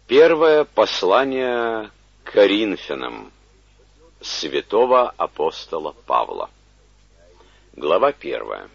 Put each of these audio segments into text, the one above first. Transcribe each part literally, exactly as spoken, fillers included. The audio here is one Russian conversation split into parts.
Первое послание к Коринфянам святого апостола Павла. Глава первая.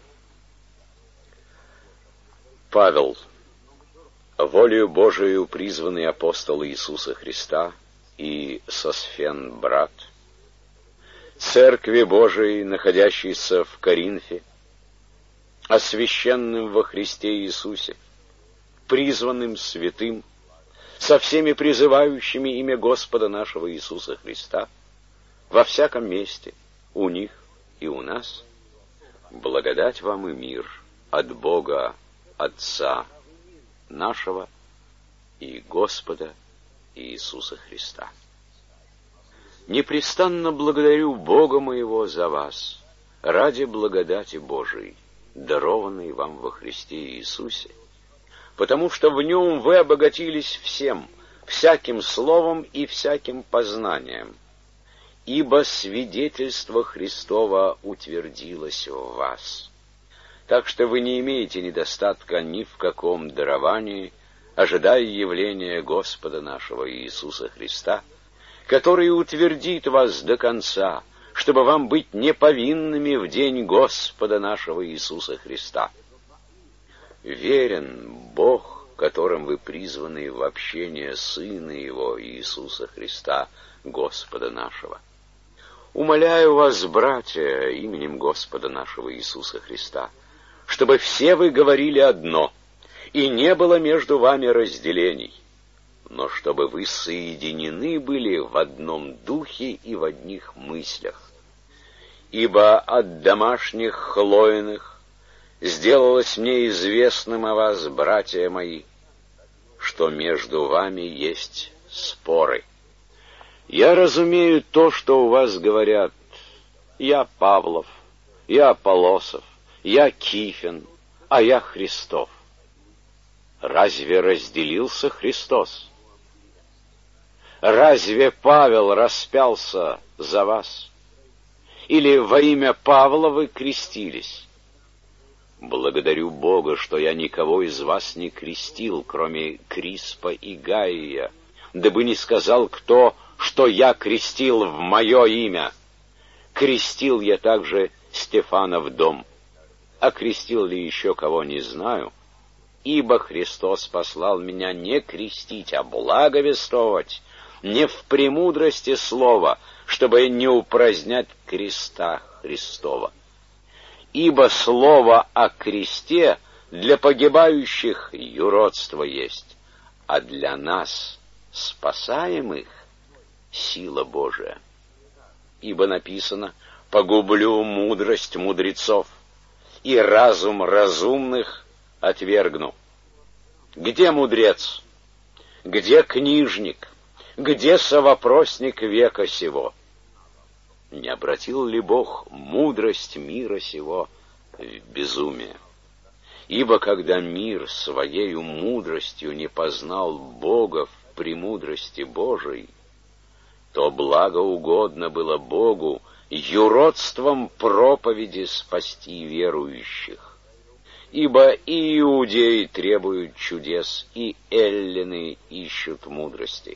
Павел, волею Божией призванный апостол Иисуса Христа и Сосфен брат, Церкви Божией, находящейся в Коринфе, освященным во Христе Иисусе, призванным святым, со всеми призывающими имя Господа нашего Иисуса Христа, во всяком месте, у них и у нас, благодать вам и мир от Бога Отца нашего и Господа Иисуса Христа. Непрестанно благодарю Бога моего за вас, ради благодати Божией, дарованной вам во Христе Иисусе, потому что в нем вы обогатились всем, всяким словом и всяким познанием, ибо свидетельство Христово утвердилось в вас. Так что вы не имеете недостатка ни в каком даровании, ожидая явления Господа нашего Иисуса Христа, который утвердит вас до конца, чтобы вам быть неповинными в день Господа нашего Иисуса Христа. Верен Бог, которым вы призваны в общение Сына Его Иисуса Христа, Господа нашего. Умоляю вас, братья, именем Господа нашего Иисуса Христа, чтобы все вы говорили одно, и не было между вами разделений, но чтобы вы соединены были в одном духе и в одних мыслях. Ибо от домашних Хлоиных сделалось мне известным о вас, братья мои, что между вами есть споры. Я разумею то, что у вас говорят: я Павлов, я Аполлосов, я Кифин, а я Христов. Разве разделился Христос? Разве Павел распялся за вас? Или во имя Павла вы крестились? Благодарю Бога, что я никого из вас не крестил, кроме Криспа и Гаия, дабы не сказал кто, что я крестил в мое имя. Крестил я также Стефана в дом, а крестил ли еще кого, не знаю, ибо Христос послал меня не крестить, а благовествовать, не в премудрости слова, чтобы не упразднять креста Христова. Ибо слово о кресте для погибающих юродство есть, а для нас, спасаемых, сила Божия. Ибо написано: погублю мудрость мудрецов, и разум разумных отвергну. Где мудрец? Где книжник? Где совопросник века сего? Не обратил ли Бог мудрость мира сего в безумие? Ибо когда мир своею мудростью не познал Бога в премудрости Божией, то благоугодно было Богу юродством проповеди спасти верующих. Ибо и иудеи требуют чудес, и эллины ищут мудрости.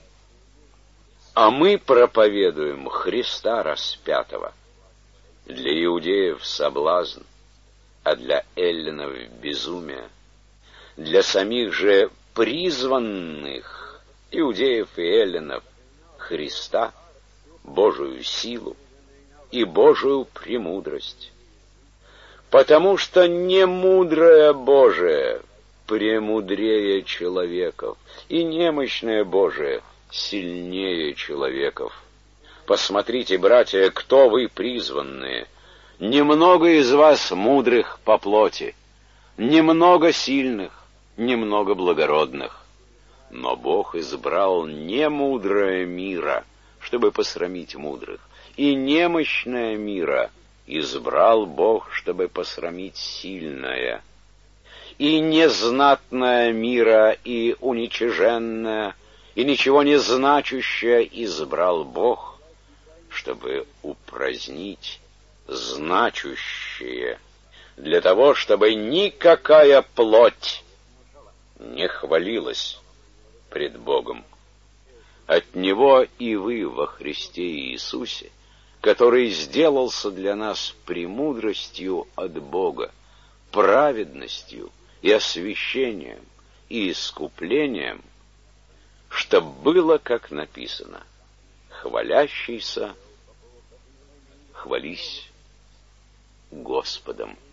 А мы проповедуем Христа распятого. Для иудеев соблазн, а для эллинов безумие. Для самих же призванных, иудеев и эллинов, Христа, Божию силу и Божию премудрость. Потому что немудрое Божие премудрее человеков, и немощное Божие сильнее человеков. Посмотрите, братья, кто вы призванные. Немного из вас мудрых по плоти, немного сильных, немного благородных. Но Бог избрал немудрое мира, чтобы посрамить мудрых, и немощное мира избрал Бог, чтобы посрамить сильное. И незнатное мира, и уничиженное, и ничего не значащее избрал Бог, чтобы упразднить значущее, для того, чтобы никакая плоть не хвалилась пред Богом. От Него и вы во Христе Иисусе, который сделался для нас премудростью от Бога, праведностью и освящением и искуплением, чтоб было, как написано: хвалящийся, хвались Господом.